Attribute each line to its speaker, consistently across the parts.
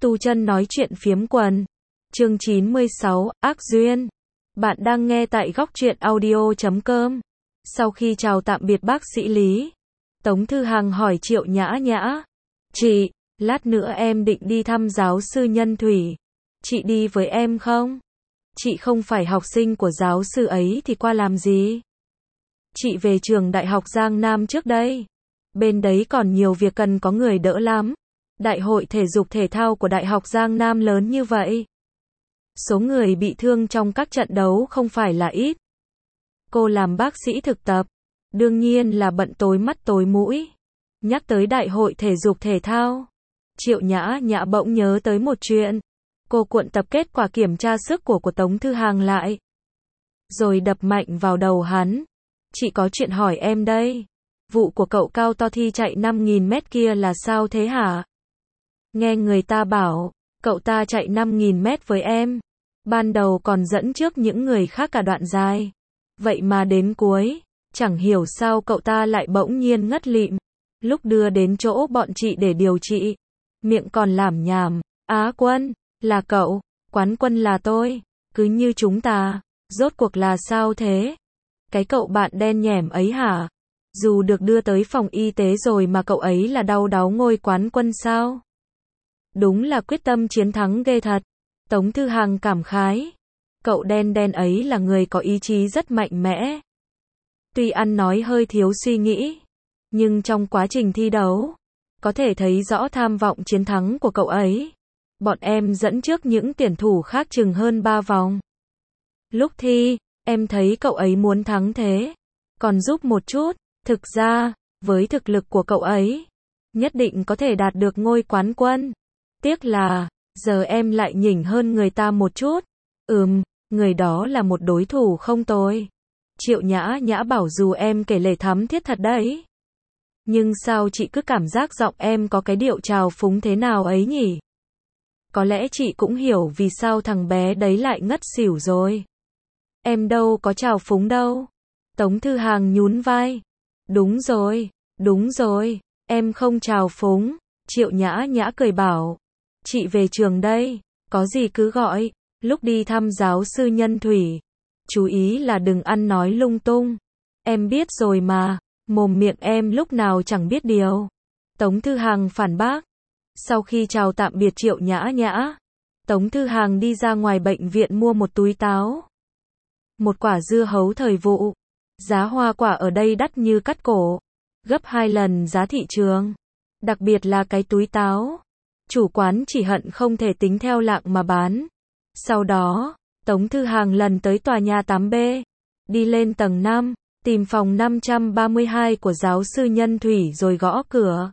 Speaker 1: Tu chân nói chuyện phiếm quần. Chương 96, Ác Duyên. Bạn đang nghe tại góc truyện audio.com. Sau khi chào tạm biệt bác sĩ Lý, Tống Thư Hằng hỏi Triệu Nhã Nhã. Chị, lát nữa em định đi thăm giáo sư Nhân Thủy. Chị đi với em không? Chị không phải học sinh của giáo sư ấy thì qua làm gì? Chị về trường Đại học Giang Nam trước đây. Bên đấy còn nhiều việc cần có người đỡ lắm. Đại hội thể dục thể thao của Đại học Giang Nam lớn như vậy. Số người bị thương trong các trận đấu không phải là ít. Cô làm bác sĩ thực tập, đương nhiên là bận tối mắt tối mũi. Nhắc tới Đại hội thể dục thể thao, Triệu Nhã Nhã bỗng nhớ tới một chuyện. Cô cuộn tập kết quả kiểm tra sức của Tống Thư Hằng lại, rồi đập mạnh vào đầu hắn. Chị có chuyện hỏi em đây. Vụ của cậu cao to thi chạy 5.000 mét kia là sao thế hả? Nghe người ta bảo, cậu ta chạy 5.000 mét với em. Ban đầu còn dẫn trước những người khác cả đoạn dài. Vậy mà đến cuối, chẳng hiểu sao cậu ta lại bỗng nhiên ngất lịm. Lúc đưa đến chỗ bọn chị để điều trị, miệng còn lảm nhảm. Á quân, là cậu, quán quân là tôi. Cứ như chúng ta, rốt cuộc là sao thế? Cái cậu bạn đen nhẻm ấy hả? Dù được đưa tới phòng y tế rồi mà cậu ấy là đau đáu ngôi quán quân sao? Đúng là quyết tâm chiến thắng ghê thật. Tống Thư Hằng cảm khái. Cậu đen đen ấy là người có ý chí rất mạnh mẽ. Tuy ăn nói hơi thiếu suy nghĩ, nhưng trong quá trình thi đấu, có thể thấy rõ tham vọng chiến thắng của cậu ấy. Bọn em dẫn trước những tuyển thủ khác chừng hơn 3 vòng. Lúc thi, em thấy cậu ấy muốn thắng thế. Còn giúp một chút. Thực ra, với thực lực của cậu ấy, nhất định có thể đạt được ngôi quán quân. Tiếc là, giờ em lại nhỉnh hơn người ta một chút. Người đó là một đối thủ không tồi. Triệu Nhã Nhã bảo dù em kể lể thắm thiết thật đấy. Nhưng sao chị cứ cảm giác giọng em có cái điệu trào phúng thế nào ấy nhỉ? Có lẽ chị cũng hiểu vì sao thằng bé đấy lại ngất xỉu rồi. Em đâu có trào phúng đâu. Tống Thư Hằng nhún vai. Đúng rồi, em không trào phúng. Triệu Nhã Nhã cười bảo. Chị về trường đây, có gì cứ gọi. Lúc đi thăm giáo sư Nhân Thủy, chú ý là đừng ăn nói lung tung. Em biết rồi mà, mồm miệng em lúc nào chẳng biết điều. Tống Thư Hằng phản bác. Sau khi chào tạm biệt Triệu Nhã Nhã, Tống Thư Hằng đi ra ngoài bệnh viện mua một túi táo, một quả dưa hấu thời vụ. Giá hoa quả ở đây đắt như cắt cổ, gấp 2 lần giá thị trường. Đặc biệt là cái túi táo. Chủ quán chỉ hận không thể tính theo lạng mà bán. Sau đó, Tống Thư Hằng lần tới tòa nhà 8B, đi lên tầng 5, tìm phòng 532 của giáo sư Nhân Thủy rồi gõ cửa.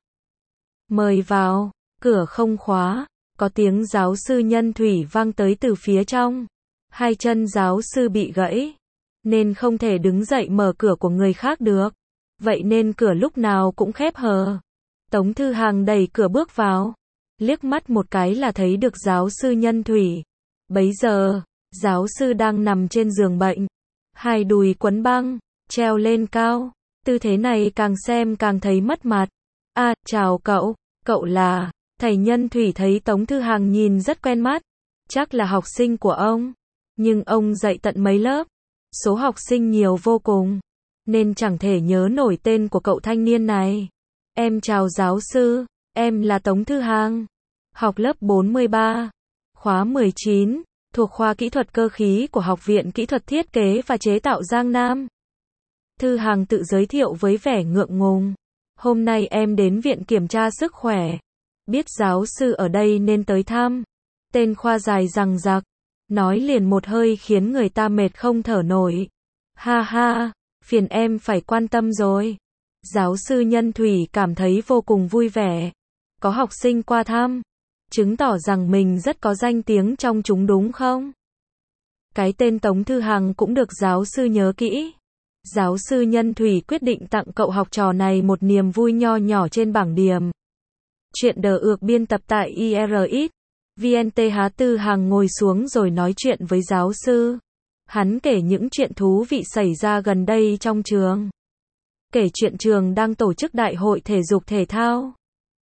Speaker 1: Mời vào, cửa không khóa, có tiếng giáo sư Nhân Thủy vang tới từ phía trong. Hai chân giáo sư bị gãy, nên không thể đứng dậy mở cửa của người khác được. Vậy nên cửa lúc nào cũng khép hờ. Tống Thư Hằng đẩy cửa bước vào, liếc mắt một cái là thấy được giáo sư Nhân Thủy. Bấy giờ, giáo sư đang nằm trên giường bệnh, hai đùi quấn băng, treo lên cao. Tư thế này càng xem càng thấy mất mặt. Chào cậu, cậu là... Thầy Nhân Thủy thấy Tống Thư Hằng nhìn rất quen mắt. Chắc là học sinh của ông. Nhưng ông dạy tận mấy lớp, số học sinh nhiều vô cùng, nên chẳng thể nhớ nổi tên của cậu thanh niên này. Em chào giáo sư, em là Tống Thư Hằng, học lớp 43, khóa 19, thuộc khoa kỹ thuật cơ khí của Học viện Kỹ thuật Thiết kế và Chế tạo Giang Nam. Thư Hằng tự giới thiệu với vẻ ngượng ngùng. Hôm nay em đến viện kiểm tra sức khỏe. Biết giáo sư ở đây nên tới thăm. Tên khoa dài dằng dặc, nói liền một hơi khiến người ta mệt không thở nổi. Ha ha, phiền em phải quan tâm rồi. Giáo sư Nhân Thủy cảm thấy vô cùng vui vẻ. Có học sinh qua thăm, chứng tỏ rằng mình rất có danh tiếng trong chúng đúng không? Cái tên Tống Thư Hằng cũng được giáo sư nhớ kỹ. Giáo sư Nhân Thủy quyết định tặng cậu học trò này một niềm vui nho nhỏ trên bảng điểm. Chuyện được biên tập tại IRX. VNTH. Thư Hằng ngồi xuống rồi nói chuyện với giáo sư. Hắn kể những chuyện thú vị xảy ra gần đây trong trường. Kể chuyện trường đang tổ chức đại hội thể dục thể thao.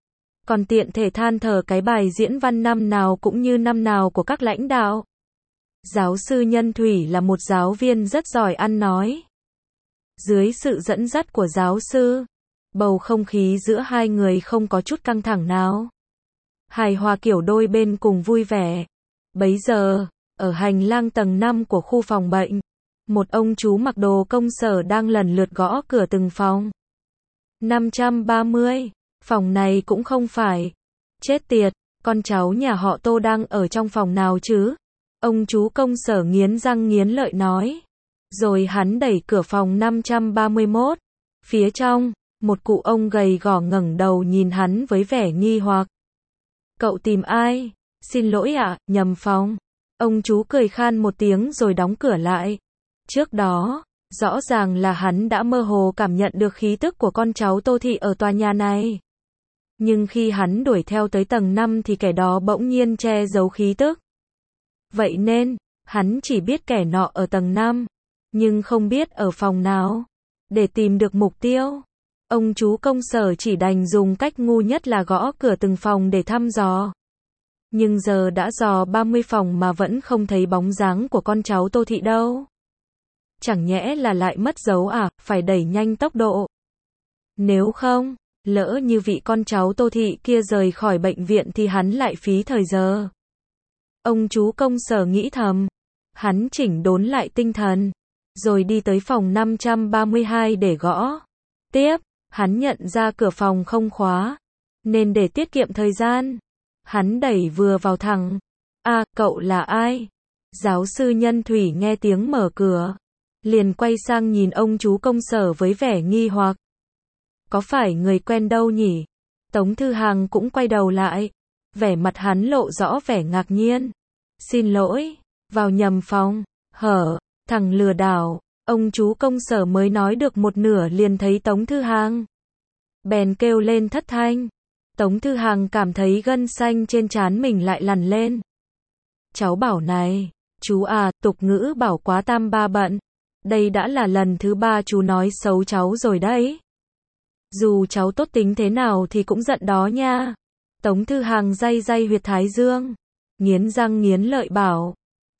Speaker 1: Còn tiện thể than thở cái bài diễn văn năm nào cũng như năm nào của các lãnh đạo. Giáo sư Nhân Thủy là một giáo viên rất giỏi ăn nói. Dưới sự dẫn dắt của giáo sư, bầu không khí giữa hai người không có chút căng thẳng nào. Hài hòa kiểu đôi bên cùng vui vẻ. Bấy giờ, ở hành lang tầng 5 của khu phòng bệnh, một ông chú mặc đồ công sở đang lần lượt gõ cửa từng phòng. 530, phòng này cũng không phải. Chết tiệt, con cháu nhà họ Tô đang ở trong phòng nào chứ? Ông chú công sở nghiến răng nghiến lợi nói. Rồi hắn đẩy cửa phòng 531. Phía trong, một cụ ông gầy gò ngẩng đầu nhìn hắn với vẻ nghi hoặc. Cậu tìm ai? Xin lỗi ạ, nhầm phòng. Ông chú cười khan một tiếng rồi đóng cửa lại. Trước đó, rõ ràng là hắn đã mơ hồ cảm nhận được khí tức của con cháu Tô Thị ở tòa nhà này. Nhưng khi hắn đuổi theo tới tầng 5 thì kẻ đó bỗng nhiên che giấu khí tức. Vậy nên, hắn chỉ biết kẻ nọ ở tầng 5, nhưng không biết ở phòng nào. Để tìm được mục tiêu, ông chú công sở chỉ đành dùng cách ngu nhất là gõ cửa từng phòng để thăm dò. Nhưng giờ đã dò 30 phòng mà vẫn không thấy bóng dáng của con cháu Tô Thị đâu. Chẳng nhẽ là lại mất dấu à, phải đẩy nhanh tốc độ. Nếu không, lỡ như vị con cháu Tô Thị kia rời khỏi bệnh viện thì hắn lại phí thời giờ. Ông chú công sở nghĩ thầm. Hắn chỉnh đốn lại tinh thần, rồi đi tới phòng 532 để gõ. Tiếp, hắn nhận ra cửa phòng không khóa, nên để tiết kiệm thời gian, hắn đẩy vừa vào thẳng. À, cậu là ai? Giáo sư Nhân Thủy nghe tiếng mở cửa, liền quay sang nhìn ông chú công sở với vẻ nghi hoặc. Có phải người quen đâu nhỉ? Tống Thư Hằng cũng quay đầu lại, vẻ mặt hắn lộ rõ vẻ ngạc nhiên. Xin lỗi, vào nhầm phòng. Hở, thằng lừa đảo. Ông chú công sở mới nói được một nửa liền thấy Tống Thư Hằng. Bèn kêu lên thất thanh. Tống Thư Hằng cảm thấy gân xanh trên trán mình lại lằn lên. Cháu bảo này, chú à, tục ngữ bảo quá tam ba bận. Đây đã là lần thứ 3 chú nói xấu cháu rồi đấy. Dù cháu tốt tính thế nào thì cũng giận đó nha. Tống Thư Hằng day day huyệt thái dương, nghiến răng nghiến lợi bảo.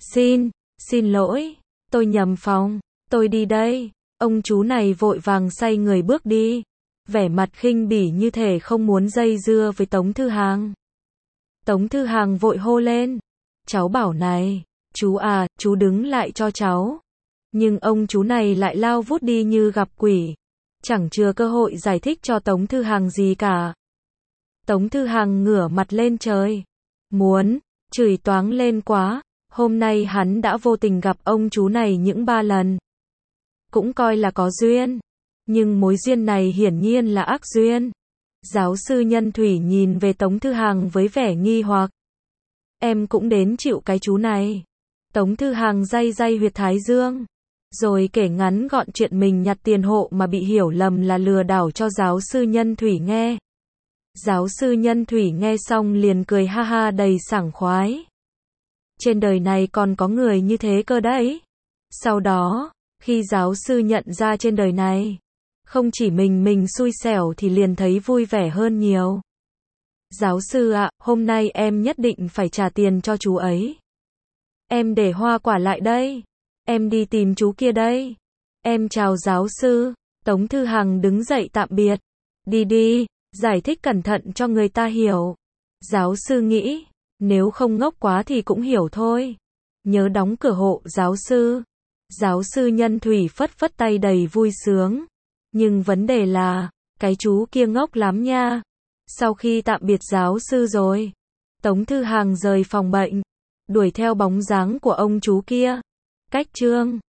Speaker 1: Xin lỗi, tôi nhầm phòng, tôi đi đây. Ông chú này vội vàng xoay người bước đi, vẻ mặt khinh bỉ như thể không muốn dây dưa với Tống Thư Hằng. Tống Thư Hằng vội hô lên. Cháu bảo này, chú à, chú đứng lại cho cháu. Nhưng ông chú này lại lao vút đi như gặp quỷ, chẳng chừa cơ hội giải thích cho Tống Thư Hằng gì cả. Tống Thư Hằng ngửa mặt lên trời, muốn chửi toáng lên quá. Hôm nay hắn đã vô tình gặp ông chú này những 3 lần, cũng coi là có duyên, nhưng mối duyên này hiển nhiên là ác duyên. Giáo sư Nhân Thủy nhìn về Tống Thư Hằng với vẻ nghi hoặc. Em cũng đến chịu cái chú này. Tống Thư Hằng day day huyệt thái dương, rồi kể ngắn gọn chuyện mình nhặt tiền hộ mà bị hiểu lầm là lừa đảo cho giáo sư Nhân Thủy nghe. Giáo sư Nhân Thủy nghe xong liền cười ha ha đầy sảng khoái. Trên đời này còn có người như thế cơ đấy. Sau đó, khi giáo sư nhận ra trên đời này, không chỉ mình xui xẻo thì liền thấy vui vẻ hơn nhiều. Giáo sư ạ, hôm nay em nhất định phải trả tiền cho chú ấy. Em để hoa quả lại đây. Em đi tìm chú kia đây. Em chào giáo sư. Tống Thư Hằng đứng dậy tạm biệt. Đi, giải thích cẩn thận cho người ta hiểu. Giáo sư nghĩ, nếu không ngốc quá thì cũng hiểu thôi. Nhớ đóng cửa hộ giáo sư. Giáo sư Nhân Thủy phất phất tay đầy vui sướng. Nhưng vấn đề là, cái chú kia ngốc lắm nha. Sau khi tạm biệt giáo sư rồi, Tống Thư Hằng rời phòng bệnh, đuổi theo bóng dáng của ông chú kia. Cách chương